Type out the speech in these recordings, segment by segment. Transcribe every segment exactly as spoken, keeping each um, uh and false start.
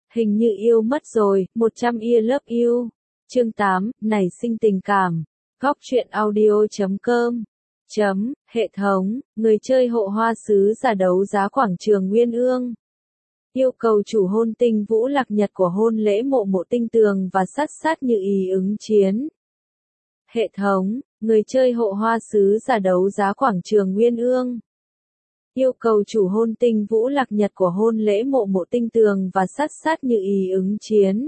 Hình như yêu mất rồi, một trăm year love you. Chương tám, nảy sinh tình cảm. Góc truyện audio chấm com. Chấm, hệ thống, người chơi hộ hoa sứ giả đấu giá quảng trường Nguyên Ương. Yêu cầu chủ hôn tinh vũ lạc nhật của hôn lễ mộ mộ tinh tường và sát sát như ý ứng chiến. Hệ thống, người chơi hộ hoa sứ giả đấu giá quảng trường Nguyên Ương. Yêu cầu chủ hôn tinh vũ lạc nhật của hôn lễ mộ mộ tinh tường và sát sát như ý ứng chiến.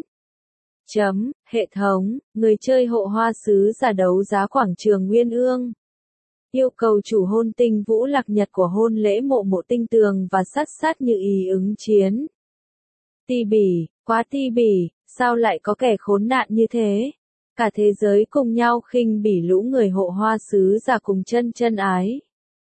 Chấm, hệ thống, người chơi hộ hoa sứ giả đấu giá quảng trường Nguyên Ương. Yêu cầu chủ hôn tinh vũ lạc nhật của hôn lễ mộ mộ tinh tường và sát sát như ý ứng chiến. Ti bỉ, quá ti bỉ, sao lại có kẻ khốn nạn như thế? Cả thế giới cùng nhau khinh bỉ lũ người hộ hoa sứ giả cùng chân chân ái.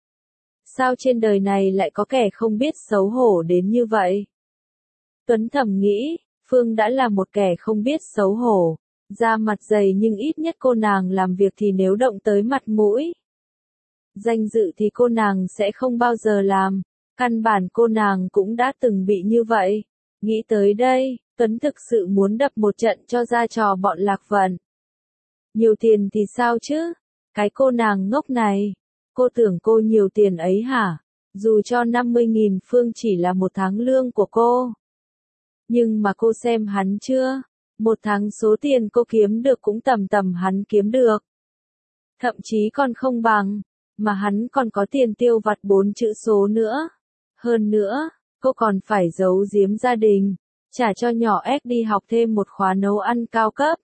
Sao trên đời này lại có kẻ không biết xấu hổ đến như vậy? Tuấn thầm nghĩ, Phương đã là một kẻ không biết xấu hổ, da mặt dày nhưng ít nhất cô nàng làm việc thì nếu động tới mặt mũi. Danh dự thì cô nàng sẽ không bao giờ làm, căn bản cô nàng cũng đã từng bị như vậy. Nghĩ tới đây, Tuấn thực sự muốn đập một trận cho ra trò bọn Lạc Vận. Nhiều tiền thì sao chứ? Cái cô nàng ngốc này. Cô tưởng cô nhiều tiền ấy hả? Dù cho năm mươi nghìn phương chỉ là một tháng lương của cô. Nhưng mà cô xem hắn chưa? Một tháng số tiền cô kiếm được cũng tầm tầm hắn kiếm được. Thậm chí còn không bằng. Mà hắn còn có tiền tiêu vặt bốn chữ số nữa. Hơn nữa, cô còn phải giấu giếm gia đình. Trả cho nhỏ ép đi học thêm một khóa nấu ăn cao cấp.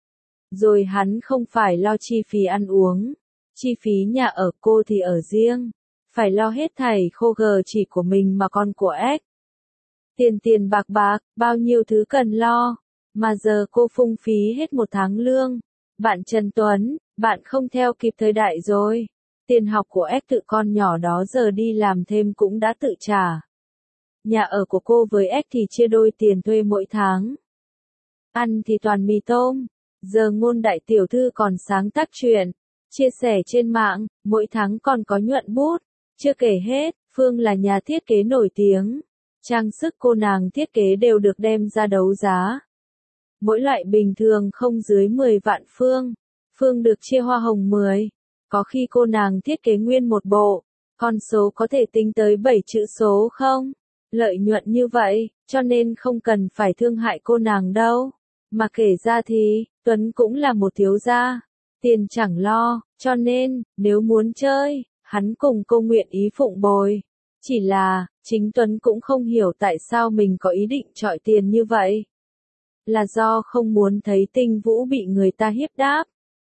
Rồi hắn không phải lo chi phí ăn uống. Chi phí nhà ở cô thì ở riêng. Phải lo hết thảy khô gờ chỉ của mình mà còn của ếch. Tiền tiền bạc bạc, bao nhiêu thứ cần lo. Mà giờ cô phung phí hết một tháng lương. Bạn Trần Tuấn, bạn không theo kịp thời đại rồi. Tiền học của ếch tự con nhỏ đó giờ đi làm thêm cũng đã tự trả. Nhà ở của cô với ếch thì chia đôi tiền thuê mỗi tháng. Ăn thì toàn mì tôm. Giờ Ngôn đại tiểu thư còn sáng tác truyện, chia sẻ trên mạng, mỗi tháng còn có nhuận bút. Chưa kể hết, Phương là nhà thiết kế nổi tiếng. Trang sức cô nàng thiết kế đều được đem ra đấu giá. Mỗi loại bình thường không dưới mười vạn Phương. Phương được chia hoa hồng mười. Có khi cô nàng thiết kế nguyên một bộ. Con số có thể tính tới bảy chữ số không? Lợi nhuận như vậy, cho nên không cần phải thương hại cô nàng đâu. Mà kể ra thì, Tuấn cũng là một thiếu gia. Tiền chẳng lo, cho nên, nếu muốn chơi, hắn cùng cô nguyện ý phụng bồi. Chỉ là, chính Tuấn cũng không hiểu tại sao mình có ý định chọi tiền như vậy. Là do không muốn thấy Tinh Vũ bị người ta hiếp đáp?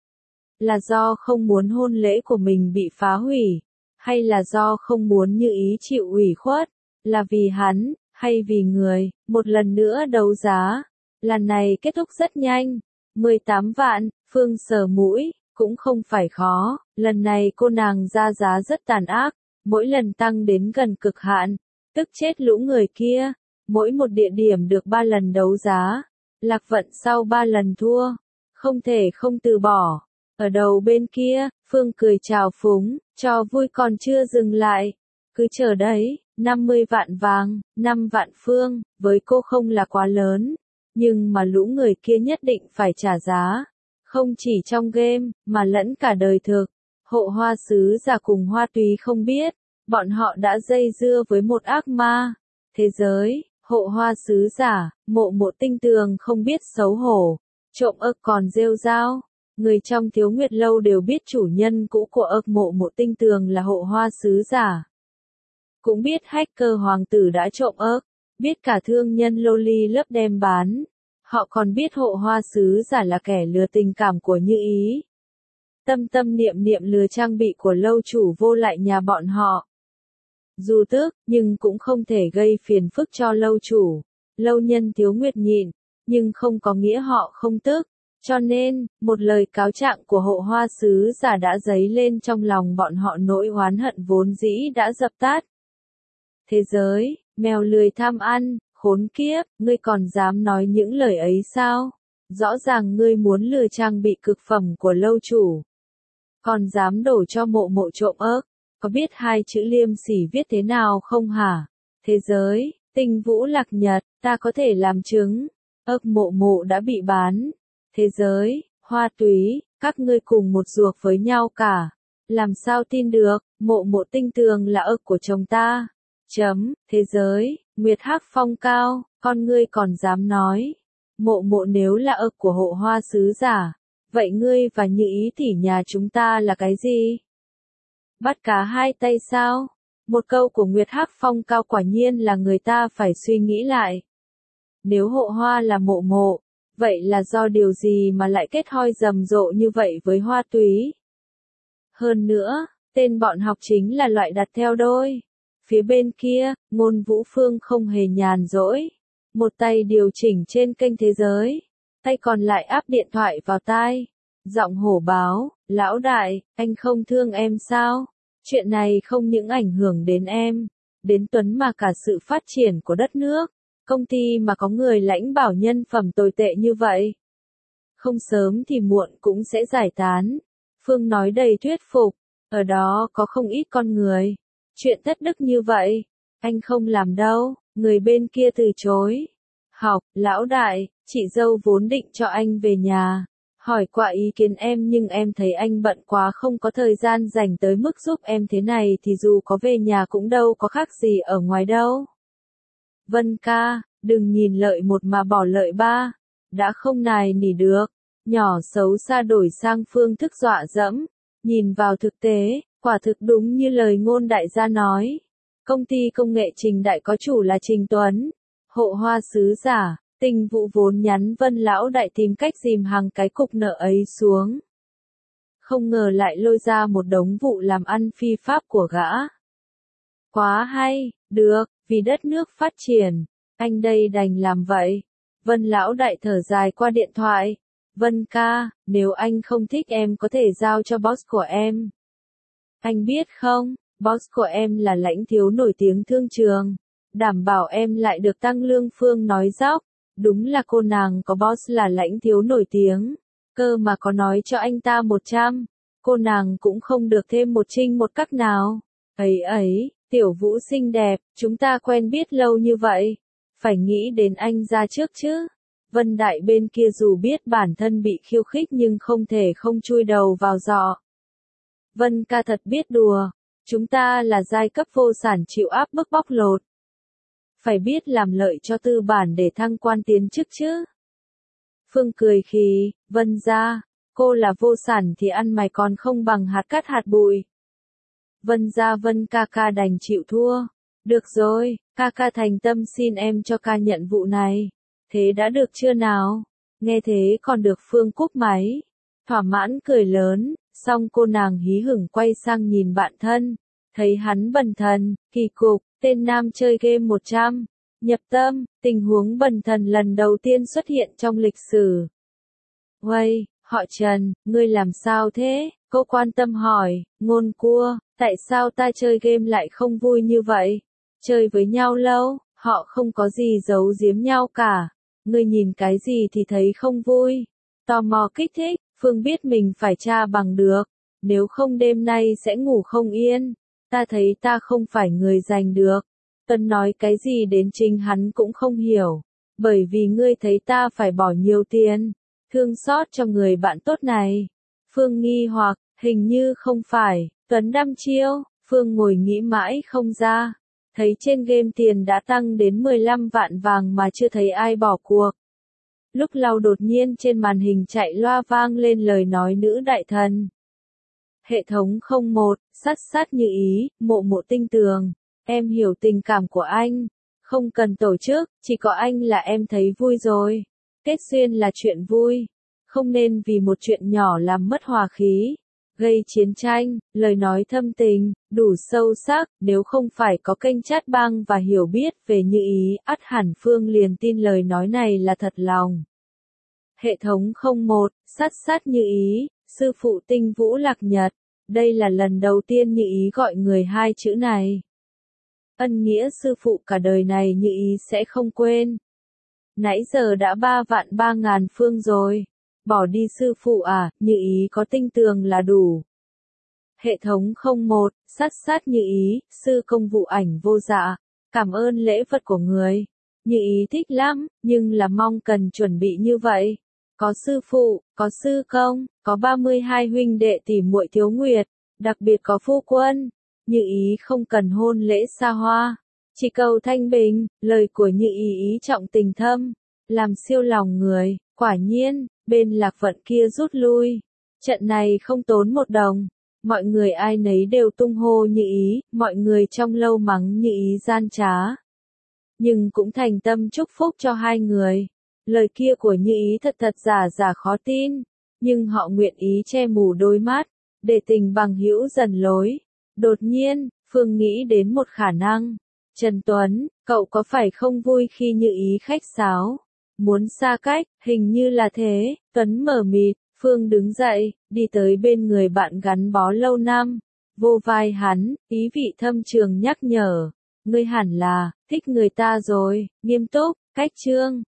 Là do không muốn hôn lễ của mình bị phá hủy? Hay là do không muốn như ý chịu ủy khuất? Là vì hắn, hay vì người? Một lần nữa đấu giá. Lần này kết thúc rất nhanh. mười tám vạn, Phương sờ mũi, cũng không phải khó. Lần này cô nàng ra giá rất tàn ác. Mỗi lần tăng đến gần cực hạn. Tức chết lũ người kia. Mỗi một địa điểm được ba lần đấu giá. Lạc Vận sau ba lần thua. Không thể không từ bỏ. Ở đầu bên kia, Phương cười chào phúng, cho vui còn chưa dừng lại. Cứ chờ đấy, năm mươi vạn vàng, năm vạn Phương, với cô không là quá lớn. Nhưng mà lũ người kia nhất định phải trả giá. Không chỉ trong game, mà lẫn cả đời thực. Hộ hoa sứ giả cùng hoa túy không biết. Bọn họ đã dây dưa với một ác ma. Thế giới, hộ hoa sứ giả, mộ mộ tinh tường không biết xấu hổ. Trộm ức còn rêu rao. Người trong Thiếu Nguyệt Lâu đều biết chủ nhân cũ của ức mộ mộ tinh tường là hộ hoa sứ giả. Cũng biết hacker hoàng tử đã trộm ức. Biết cả thương nhân loli lớp đem bán. Họ còn biết hộ hoa sứ giả là kẻ lừa tình cảm của Như Ý. Tâm tâm niệm niệm lừa trang bị của lâu chủ vô lại nhà bọn họ. Dù tức, nhưng cũng không thể gây phiền phức cho lâu chủ. Lâu nhân Thiếu Nguyệt nhịn, nhưng không có nghĩa họ không tức. Cho nên, một lời cáo trạng của hộ hoa sứ giả đã dấy lên trong lòng bọn họ nỗi oán hận vốn dĩ đã dập tắt. Thế giới, mèo lười tham ăn, khốn kiếp, ngươi còn dám nói những lời ấy sao? Rõ ràng ngươi muốn lừa trang bị cực phẩm của lâu chủ. Còn dám đổ cho mộ mộ trộm ức, có biết hai chữ liêm sỉ viết thế nào không hả? Thế giới, Tinh Vũ Lạc Nhật, ta có thể làm chứng. Ức Mộ Mộ đã bị bán. Thế giới, hoa túy, các ngươi cùng một ruột với nhau cả. Làm sao tin được, Mộ Mộ tinh tường là ức của chồng ta. Chấm, thế giới, Nguyệt Hắc Phong cao, con ngươi còn dám nói. Mộ Mộ nếu là ức của Hộ Hoa sứ giả, vậy ngươi và Như Ý tỷ nhà chúng ta là cái gì? Bắt cá hai tay sao? Một câu của Nguyệt Hắc Phong cao quả nhiên là người ta phải suy nghĩ lại. Nếu Hộ Hoa là Mộ Mộ, vậy là do điều gì mà lại kết hoi rầm rộ như vậy với hoa túy? Hơn nữa, tên bọn học chính là loại đặt theo đôi. Phía bên kia, Ngôn Vũ Phương không hề nhàn rỗi. Một tay điều chỉnh trên kênh thế giới, tay còn lại áp điện thoại vào tai. Giọng hổ báo, lão đại, anh không thương em sao? Chuyện này không những ảnh hưởng đến em, đến Tuấn mà cả sự phát triển của đất nước. Công ty mà có người lãnh bảo nhân phẩm tồi tệ như vậy, không sớm thì muộn cũng sẽ giải tán. Phương nói đầy thuyết phục, ở đó có không ít con người. Chuyện thất đức như vậy, anh không làm đâu, người bên kia từ chối. Học, lão đại, chị dâu vốn định cho anh về nhà, hỏi qua ý kiến em nhưng em thấy anh bận quá không có thời gian dành tới mức giúp em thế này thì dù có về nhà cũng đâu có khác gì ở ngoài đâu. Vân ca, đừng nhìn lợi một mà bỏ lợi ba, đã không nài nỉ được. Nhỏ xấu xa đổi sang phương thức dọa dẫm, nhìn vào thực tế, quả thực đúng như lời Ngôn đại gia nói. Công ty công nghệ Trình Đại có chủ là Trình Tuấn, Hộ Hoa sứ giả. Tinh Vũ vốn nhắn Vân lão đại tìm cách dìm hàng cái cục nợ ấy xuống. Không ngờ lại lôi ra một đống vụ làm ăn phi pháp của gã. Quá hay, được, vì đất nước phát triển, anh đây đành làm vậy. Vân lão đại thở dài qua điện thoại. Vân ca, nếu anh không thích em có thể giao cho boss của em. Anh biết không, boss của em là lãnh thiếu nổi tiếng thương trường. Đảm bảo em lại được tăng lương. Phương nói dóc. Đúng là cô nàng có boss là lãnh thiếu nổi tiếng. Cơ mà có nói cho anh ta một trăm. Cô nàng cũng không được thêm một trinh một cắc nào. Ấy ấy, Tiểu Vũ xinh đẹp, chúng ta quen biết lâu như vậy. Phải nghĩ đến anh ra trước chứ. Vân Đại bên kia dù biết bản thân bị khiêu khích nhưng không thể không chui đầu vào giỏ. Vân ca thật biết đùa. Chúng ta là giai cấp vô sản chịu áp bức bóc lột. Phải biết làm lợi cho tư bản để thăng quan tiến chức chứ. Phương cười khì, Vân gia, cô là vô sản thì ăn mày còn không bằng hạt cát hạt bụi. Vân gia Vân ca ca đành chịu thua. Được rồi, ca ca thành tâm xin em cho ca nhận vụ này. Thế đã được chưa nào? Nghe thế còn được Phương cúp máy. Thỏa mãn cười lớn, xong cô nàng hí hửng quay sang nhìn bạn thân. Thấy hắn bần thần, kỳ cục, tên nam chơi game một trăm. Nhập tâm, tình huống bần thần lần đầu tiên xuất hiện trong lịch sử. Uầy, họ Trần, ngươi làm sao thế? Cô quan tâm hỏi, Ngôn cua, tại sao ta chơi game lại không vui như vậy? Chơi với nhau lâu, họ không có gì giấu giếm nhau cả. Ngươi nhìn cái gì thì thấy không vui. Tò mò kích thích, Phương biết mình phải tra bằng được. Nếu không đêm nay sẽ ngủ không yên. Ta thấy ta không phải người giành được. Tân nói cái gì đến chính hắn cũng không hiểu. Bởi vì ngươi thấy ta phải bỏ nhiều tiền. Thương xót cho người bạn tốt này. Phương nghi hoặc, hình như không phải. Tuấn đăm chiêu, Phương ngồi nghĩ mãi không ra. Thấy trên game tiền đã tăng đến mười lăm vạn vàng mà chưa thấy ai bỏ cuộc. Lúc lau đột nhiên trên màn hình chạy loa vang lên lời nói nữ đại thần. Hệ thống không một, sát sát như ý, Mộ Mộ tinh tường. Em hiểu tình cảm của anh. Không cần tổ chức, chỉ có anh là em thấy vui rồi. Kết duyên là chuyện vui. Không nên vì một chuyện nhỏ làm mất hòa khí. Gây chiến tranh, lời nói thâm tình, đủ sâu sắc, nếu không phải có kênh chat băng và hiểu biết về Như Ý, ắt hẳn Phương liền tin lời nói này là thật lòng. Hệ thống không một, sát sát Như Ý, sư phụ Tinh Vũ Lạc Nhật. Đây là lần đầu tiên Như Ý gọi người hai chữ này. Ân nghĩa sư phụ cả đời này Như Ý sẽ không quên. Nãy giờ đã ba vạn ba ngàn Phương rồi. Bỏ đi sư phụ à, Như Ý có tinh tường là đủ. Hệ thống không một, sát sát Như Ý, sư công vụ ảnh vô dạ. cảm ơn lễ vật của người. Như ý thích lắm, nhưng là mong cần chuẩn bị như vậy. Có sư phụ, có sư công, có ba mươi hai huynh đệ tỷ muội thiếu nguyệt, đặc biệt có phu quân. Như ý không cần hôn lễ xa hoa, chỉ cầu thanh bình, lời của Như ý ý trọng tình thâm, làm siêu lòng người. Quả nhiên, bên Lạc Vận kia rút lui. Trận này không tốn một đồng. Mọi người ai nấy đều tung hô Như ý, mọi người trong lâu mắng Như ý gian trá. Nhưng cũng thành tâm chúc phúc cho hai người. Lời kia của Như ý thật thật giả giả khó tin, nhưng họ nguyện ý che mù đôi mắt, để tình bằng hữu dần lối. Đột nhiên, Phương nghĩ đến một khả năng. Trần Tuấn, cậu có phải không vui khi Như ý khách sáo? Muốn xa cách, hình như là thế. Tuấn mở mịt, Phương đứng dậy, đi tới bên người bạn gắn bó lâu năm. Vô vai hắn, ý vị thâm trường nhắc nhở. Ngươi hẳn là, thích người ta rồi, nghiêm túc, cách chương.